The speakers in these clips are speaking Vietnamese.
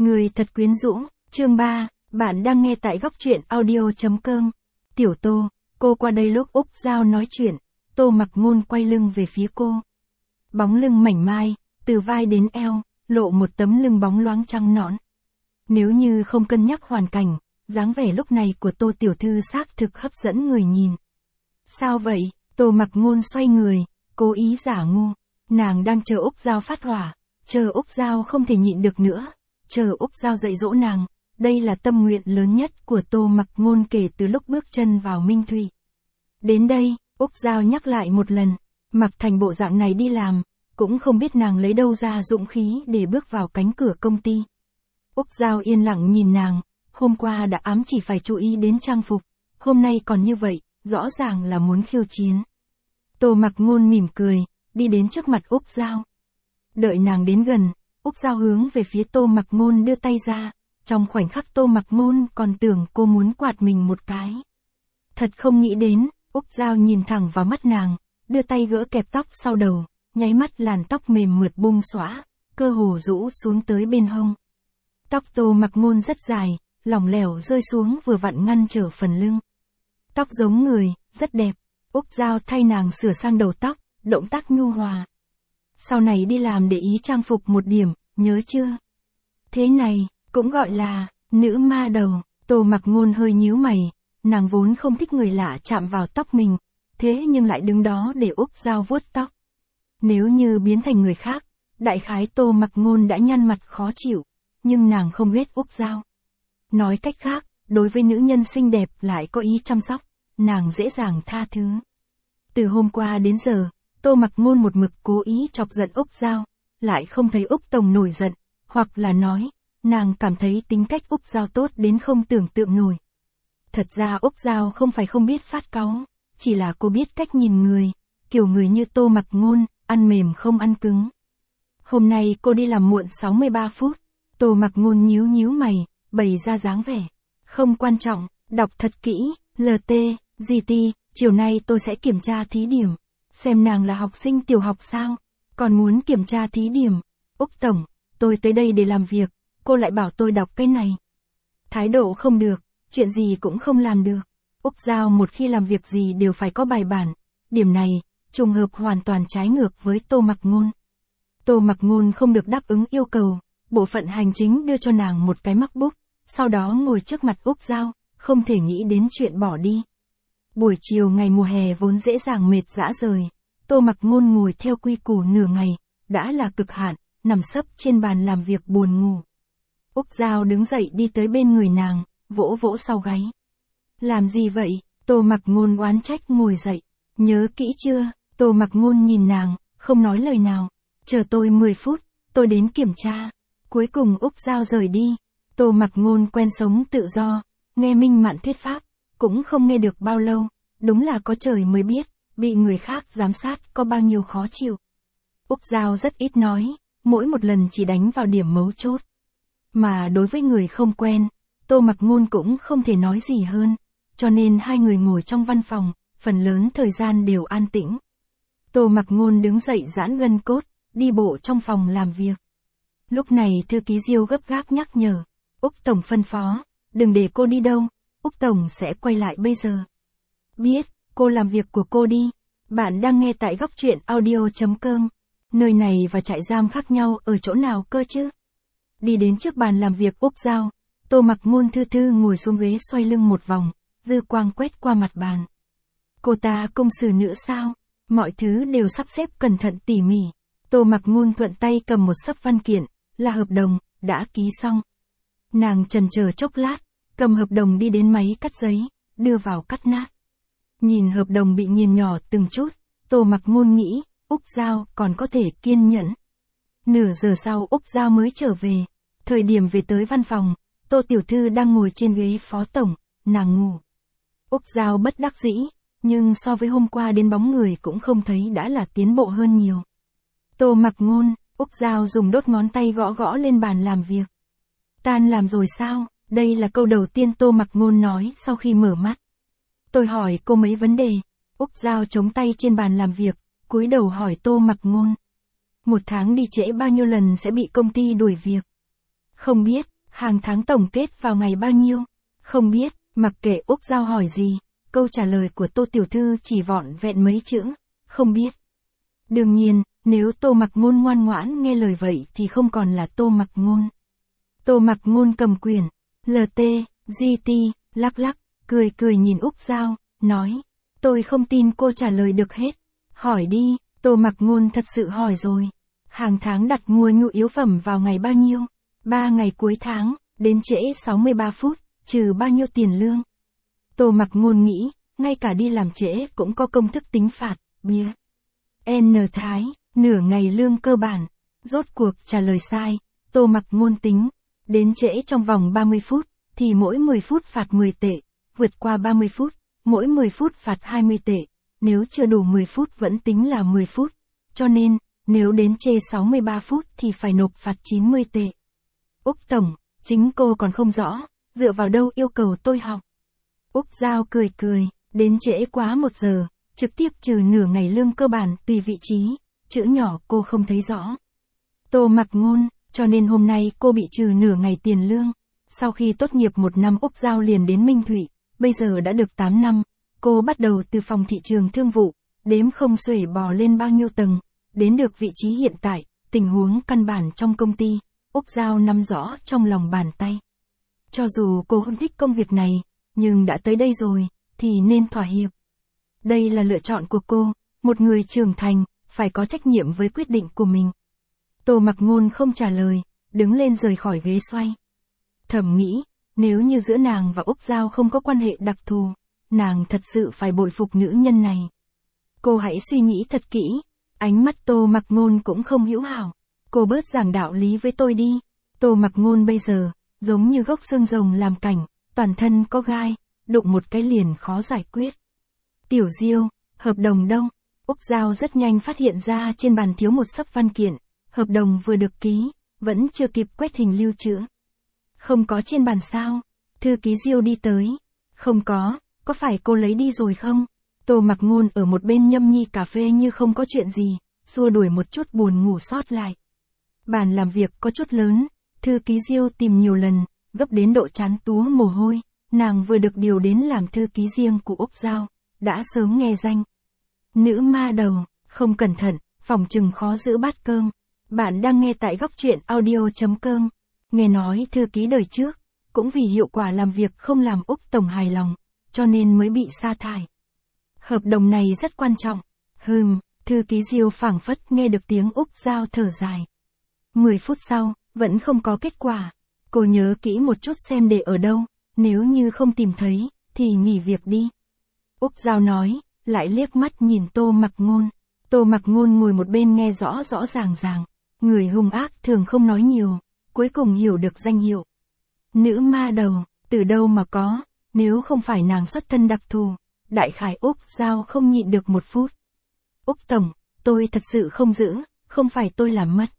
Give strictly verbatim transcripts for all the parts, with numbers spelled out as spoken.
Người thật quyến rũ, chương ba, bạn đang nghe tại góc truyện audio.com. Tiểu Tô, cô qua đây lúc Úc Giao nói chuyện, Tô Mặc Ngôn quay lưng về phía cô. Bóng lưng mảnh mai, từ vai đến eo, lộ một tấm lưng bóng loáng trắng nõn. Nếu như không cân nhắc hoàn cảnh, dáng vẻ lúc này của Tô Tiểu Thư xác thực hấp dẫn người nhìn. Sao vậy? Tô Mặc Ngôn xoay người, cố ý giả ngu. Nàng đang chờ Úc Giao phát hỏa, chờ Úc Giao không thể nhịn được nữa, chờ Úc Giao dạy dỗ nàng. Đây là tâm nguyện lớn nhất của Tô Mặc Ngôn kể từ lúc bước chân vào Minh Thủy. Đến đây, Úc Giao nhắc lại một lần, mặc thành bộ dạng này đi làm, cũng không biết nàng lấy đâu ra dũng khí để bước vào cánh cửa công ty. Úc Giao yên lặng nhìn nàng, hôm qua đã ám chỉ phải chú ý đến trang phục, hôm nay còn như vậy, rõ ràng là muốn khiêu chiến. Tô Mặc Ngôn mỉm cười, đi đến trước mặt Úc Giao. Đợi nàng đến gần, Úc Giao hướng về phía Tô Mặc Ngôn đưa tay ra, trong khoảnh khắc Tô Mặc Ngôn còn tưởng cô muốn quạt mình một cái. Thật không nghĩ đến, Úc Giao nhìn thẳng vào mắt nàng, đưa tay gỡ kẹp tóc sau đầu, nháy mắt làn tóc mềm mượt bung xõa, cơ hồ rũ xuống tới bên hông. Tóc Tô Mặc Ngôn rất dài, lỏng lẻo rơi xuống vừa vặn ngăn trở phần lưng. Tóc giống người, rất đẹp. Úc Giao thay nàng sửa sang đầu tóc, động tác nhu hòa. Sau này đi làm để ý trang phục một điểm, nhớ chưa? Thế này, cũng gọi là, nữ ma đầu. Tô Mặc Ngôn hơi nhíu mày, nàng vốn không thích người lạ chạm vào tóc mình, thế nhưng lại đứng đó để Úc Giao vuốt tóc. Nếu như biến thành người khác, đại khái Tô Mặc Ngôn đã nhăn mặt khó chịu, nhưng nàng không ghét Úc Giao. Nói cách khác, đối với nữ nhân xinh đẹp lại có ý chăm sóc, nàng dễ dàng tha thứ. Từ hôm qua đến giờ, Tô Mặc Ngôn một mực cố ý chọc giận Úc Giao, lại không thấy Úc Tổng nổi giận, hoặc là nói, nàng cảm thấy tính cách Úc Giao tốt đến không tưởng tượng nổi. Thật ra Úc Giao không phải không biết phát cáu, chỉ là cô biết cách nhìn người, kiểu người như Tô Mặc Ngôn, ăn mềm không ăn cứng. Hôm nay cô đi làm muộn sáu mươi ba phút, Tô Mặc Ngôn nhíu nhíu mày, bày ra dáng vẻ. Không quan trọng, đọc thật kỹ, lờ tê, giê tê, chiều nay tôi sẽ kiểm tra thí điểm. Xem nàng là học sinh tiểu học sao, còn muốn kiểm tra thí điểm. Úc Tổng, tôi tới đây để làm việc, cô lại bảo tôi đọc cái này. Thái độ không được, chuyện gì cũng không làm được. Úc Giao một khi làm việc gì đều phải có bài bản, điểm này, trùng hợp hoàn toàn trái ngược với Tô Mặc Ngôn. Tô Mặc Ngôn không được đáp ứng yêu cầu, bộ phận hành chính đưa cho nàng một cái MacBook, sau đó ngồi trước mặt Úc Giao, không thể nghĩ đến chuyện bỏ đi. Buổi chiều ngày mùa hè vốn dễ dàng mệt rã rời, Tô Mặc Ngôn ngồi theo quy củ nửa ngày, đã là cực hạn, nằm sấp trên bàn làm việc buồn ngủ. Úc Giao đứng dậy đi tới bên người nàng, vỗ vỗ sau gáy. Làm gì vậy? Tô Mặc Ngôn oán trách ngồi dậy. Nhớ kỹ chưa? Tô Mặc Ngôn nhìn nàng, không nói lời nào. Chờ tôi mười phút, tôi đến kiểm tra. Cuối cùng Úc Giao rời đi. Tô Mặc Ngôn quen sống tự do, nghe minh mạn thuyết pháp, cũng không nghe được bao lâu. Đúng là có trời mới biết, bị người khác giám sát có bao nhiêu khó chịu. Úc Giao rất ít nói, mỗi một lần chỉ đánh vào điểm mấu chốt. Mà đối với người không quen, Tô Mặc Ngôn cũng không thể nói gì hơn, cho nên hai người ngồi trong văn phòng, phần lớn thời gian đều an tĩnh. Tô Mặc Ngôn đứng dậy giãn gân cốt, đi bộ trong phòng làm việc. Lúc này thư ký Diêu gấp gáp nhắc nhở, Úc Tổng phân phó, đừng để cô đi đâu, Úc Tổng sẽ quay lại bây giờ. Biết, cô làm việc của cô đi. Bạn đang nghe tại góc truyện audio.com. Nơi này và trại giam khác nhau ở chỗ nào cơ chứ? Đi đến trước bàn làm việc Úc Giao, Tô Mặc Ngôn thư thư ngồi xuống ghế xoay lưng một vòng, dư quang quét qua mặt bàn. Cô ta công xử nữa sao? Mọi thứ đều sắp xếp cẩn thận tỉ mỉ. Tô Mặc Ngôn thuận tay cầm một xấp văn kiện, là hợp đồng, đã ký xong. Nàng chần chờ chốc lát, cầm hợp đồng đi đến máy cắt giấy, đưa vào cắt nát. Nhìn hợp đồng bị nghiền nhỏ từng chút, Tô Mặc Ngôn nghĩ, Úc Giao còn có thể kiên nhẫn. Nửa giờ sau Úc Giao mới trở về. Thời điểm về tới văn phòng, Tô Tiểu Thư đang ngồi trên ghế phó tổng, nàng ngủ. Úc Giao bất đắc dĩ, nhưng so với hôm qua đến bóng người cũng không thấy đã là tiến bộ hơn nhiều. Tô Mặc Ngôn, Úc Giao dùng đốt ngón tay gõ gõ lên bàn làm việc. Tan làm rồi sao? Đây là câu đầu tiên Tô Mặc Ngôn nói sau khi mở mắt. Tôi hỏi cô mấy vấn đề. Úc Giao chống tay trên bàn làm việc, cúi đầu hỏi Tô Mặc Ngôn. Một tháng đi trễ bao nhiêu lần sẽ bị công ty đuổi việc? Không biết, Hàng tháng tổng kết vào ngày bao nhiêu? Không biết, mặc kệ Úc Giao hỏi gì, câu trả lời của Tô tiểu thư chỉ vỏn vẹn mấy chữ, không biết. Đương nhiên, nếu Tô Mặc Ngôn ngoan ngoãn nghe lời vậy thì không còn là Tô Mặc Ngôn. Tô Mặc Ngôn cầm quyền, lờ tê, giê tê, lắc lắc, cười cười nhìn Úc Giao, nói, tôi không tin cô trả lời được hết. Hỏi đi, Tô Mặc Ngôn thật sự hỏi rồi. Hàng tháng đặt mua nhu yếu phẩm vào ngày bao nhiêu? Ba ngày cuối tháng, đến trễ sáu mươi ba phút, trừ bao nhiêu tiền lương? Tô Mặc Ngôn nghĩ, ngay cả đi làm trễ cũng có công thức tính phạt, bia. N Thái, nửa ngày lương cơ bản. Rốt cuộc trả lời sai, Tô Mặc Ngôn tính. Đến trễ trong vòng ba mươi phút, thì mỗi mười phút phạt mười tệ. Vượt qua ba mươi phút, mỗi mười phút phạt hai mươi tệ. Nếu chưa đủ mười phút vẫn tính là mười phút. Cho nên, nếu đến trễ sáu mươi ba phút thì phải nộp phạt chín mươi tệ. Úc Tổng, chính cô còn không rõ, dựa vào đâu yêu cầu tôi học. Úc Giao cười cười, đến trễ quá một giờ, trực tiếp trừ nửa ngày lương cơ bản tùy vị trí, chữ nhỏ cô không thấy rõ. Tô Mặc Ngôn, cho nên hôm nay cô bị trừ nửa ngày tiền lương. Sau khi tốt nghiệp một năm Úc Giao liền đến Minh Thủy, bây giờ đã được tám năm, cô bắt đầu từ phòng thị trường thương vụ, đếm không xuể bò lên bao nhiêu tầng, đến được vị trí hiện tại, tình huống căn bản trong công ty, Úc Giao nắm rõ trong lòng bàn tay. Cho dù cô không thích công việc này, nhưng đã tới đây rồi, thì nên thỏa hiệp. Đây là lựa chọn của cô, một người trưởng thành, phải có trách nhiệm với quyết định của mình. Tô Mặc Ngôn không trả lời, đứng lên rời khỏi ghế xoay. Thầm nghĩ, nếu như giữa nàng và Úc Giao không có quan hệ đặc thù, nàng thật sự phải bội phục nữ nhân này. Cô hãy suy nghĩ thật kỹ, ánh mắt Tô Mặc Ngôn cũng không hữu hảo. Cô bớt giảng đạo lý với tôi đi. Tô Mặc Ngôn bây giờ, giống như gốc xương rồng làm cảnh, toàn thân có gai, đụng một cái liền khó giải quyết. Tiểu Diêu, hợp đồng đâu? Úc Giao rất nhanh phát hiện ra trên bàn thiếu một xấp văn kiện, hợp đồng vừa được ký, vẫn chưa kịp quét hình lưu trữ. Không có trên bàn sao? Thư ký Diêu đi tới. Không có, có phải cô lấy đi rồi không? Tô Mặc Ngôn ở một bên nhâm nhi cà phê như không có chuyện gì, xua đuổi một chút buồn ngủ sót lại. Bàn làm việc có chút lớn, thư ký Diêu tìm nhiều lần, gấp đến độ chán túa mồ hôi, nàng vừa được điều đến làm thư ký riêng của Úc Giao, đã sớm nghe danh. Nữ ma đầu, không cẩn thận, phòng chừng khó giữ bát cơm. Bạn đang nghe tại góc truyện audio chấm com. Nghe nói thư ký đời trước, cũng vì hiệu quả làm việc không làm Úc Tổng hài lòng, cho nên mới bị sa thải. Hợp đồng này rất quan trọng. Hừm, thư ký Diêu phảng phất nghe được tiếng Úc Giao thở dài. Mười phút sau, vẫn không có kết quả. Cô nhớ kỹ một chút xem để ở đâu, nếu như không tìm thấy, thì nghỉ việc đi. Úc Giao nói, lại liếc mắt nhìn Tô Mặc Ngôn. Tô Mặc Ngôn ngồi một bên nghe rõ rõ ràng ràng. Người hung ác thường không nói nhiều, cuối cùng hiểu được danh hiệu. Nữ ma đầu, từ đâu mà có, nếu không phải nàng xuất thân đặc thù, đại khái Úc Giao không nhịn được một phút. Úc Tổng, tôi thật sự không giữ, không phải tôi làm mất.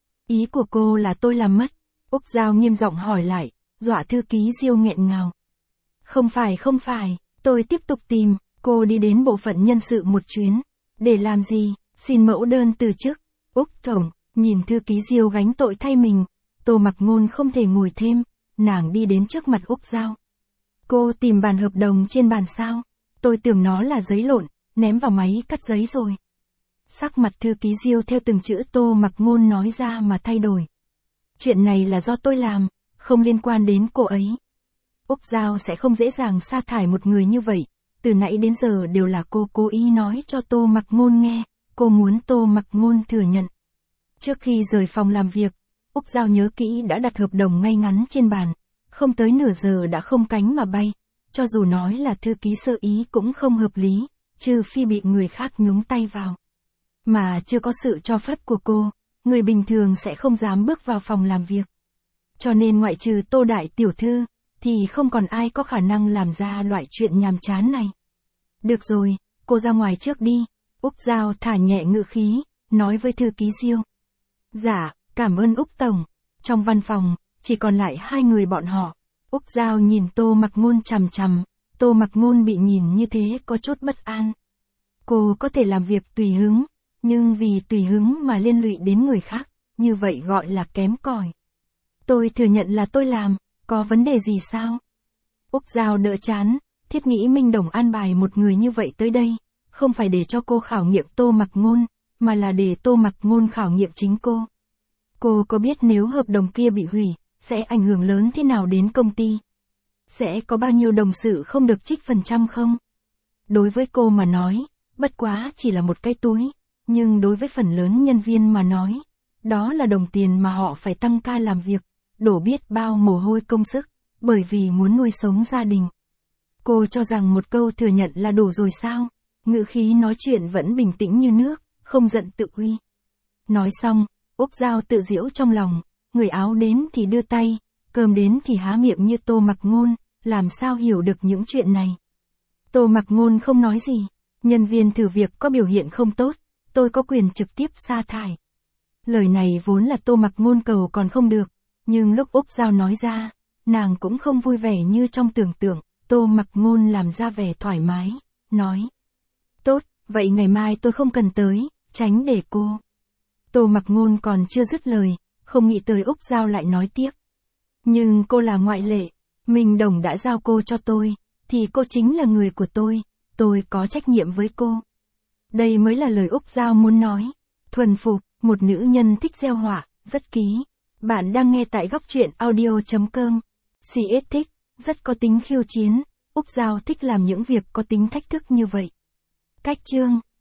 Ý của cô là tôi làm mất. Úc Giao nghiêm giọng hỏi lại, dọa thư ký Diêu nghẹn ngào. Không phải không phải, tôi tiếp tục tìm, cô đi đến bộ phận nhân sự một chuyến. Để làm gì, xin mẫu đơn từ chức. Úc Tổng, nhìn thư ký Diêu gánh tội thay mình, Tô Mặc Ngôn không thể ngồi thêm, nàng đi đến trước mặt Úc Giao. Cô tìm bản hợp đồng trên bàn sao? Tôi tưởng nó là giấy lộn, ném vào máy cắt giấy rồi. Sắc mặt thư ký Diêu theo từng chữ Tô Mặc Ngôn nói ra mà thay đổi. Chuyện này là do tôi làm, không liên quan đến cô ấy. Úc Giao sẽ không dễ dàng sa thải một người như vậy, từ nãy đến giờ đều là cô cố ý nói cho Tô Mặc Ngôn nghe, cô muốn Tô Mặc Ngôn thừa nhận. Trước khi rời phòng làm việc, Úc Giao nhớ kỹ đã đặt hợp đồng ngay ngắn trên bàn, không tới nửa giờ đã không cánh mà bay, cho dù nói là thư ký sơ ý cũng không hợp lý, trừ phi bị người khác nhúng tay vào. Mà chưa có sự cho phép của cô, người bình thường sẽ không dám bước vào phòng làm việc. Cho nên ngoại trừ Tô đại tiểu thư, thì không còn ai có khả năng làm ra loại chuyện nhàm chán này. Được rồi, cô ra ngoài trước đi. Úc Giao thả nhẹ ngữ khí, nói với thư ký Diêu. Dạ, cảm ơn Úc Tổng. Trong văn phòng, chỉ còn lại hai người bọn họ. Úc Giao nhìn Tô Mặc Ngôn chằm chằm, Tô Mặc Ngôn bị nhìn như thế có chút bất an. Cô có thể làm việc tùy hứng, nhưng vì tùy hứng mà liên lụy đến người khác, như vậy gọi là kém cỏi. Tôi thừa nhận là tôi làm, có vấn đề gì sao? Úc Giao đỡ chán, thiếp nghĩ Minh Đồng an bài một người như vậy tới đây, không phải để cho cô khảo nghiệm Tô Mặc Ngôn, mà là để Tô Mặc Ngôn khảo nghiệm chính cô. Cô có biết nếu hợp đồng kia bị hủy, sẽ ảnh hưởng lớn thế nào đến công ty? Sẽ có bao nhiêu đồng sự không được trích phần trăm không? Đối với cô mà nói, bất quá chỉ là một cái túi, nhưng đối với phần lớn nhân viên mà nói, đó là đồng tiền mà họ phải tăng ca làm việc, đổ biết bao mồ hôi công sức, bởi vì muốn nuôi sống gia đình. Cô cho rằng một câu thừa nhận là đủ rồi sao? Ngữ khí nói chuyện vẫn bình tĩnh như nước, không giận tự uy. Nói xong, Úc Giao tự giễu trong lòng, người áo đến thì đưa tay, cơm đến thì há miệng như Tô Mặc Ngôn, làm sao hiểu được những chuyện này. Tô Mặc Ngôn không nói gì, nhân viên thử việc có biểu hiện không tốt, tôi có quyền trực tiếp sa thải. Lời này vốn là Tô Mặc Ngôn cầu còn không được, nhưng lúc Úc Giao nói ra, nàng cũng không vui vẻ như trong tưởng tượng, Tô Mặc Ngôn làm ra vẻ thoải mái, nói. Tốt, vậy ngày mai tôi không cần tới, tránh để cô. Tô Mặc Ngôn còn chưa dứt lời, không nghĩ tới Úc Giao lại nói tiếp. Nhưng cô là ngoại lệ, Minh Đồng đã giao cô cho tôi, thì cô chính là người của tôi, tôi có trách nhiệm với cô. Đây mới là lời Úc Giao muốn nói. Thuần phục, một nữ nhân thích gieo họa, rất ký. Bạn đang nghe tại góc truyện audio chấm com. xê ét thích, rất có tính khiêu chiến. Úc Giao thích làm những việc có tính thách thức như vậy. Cách chương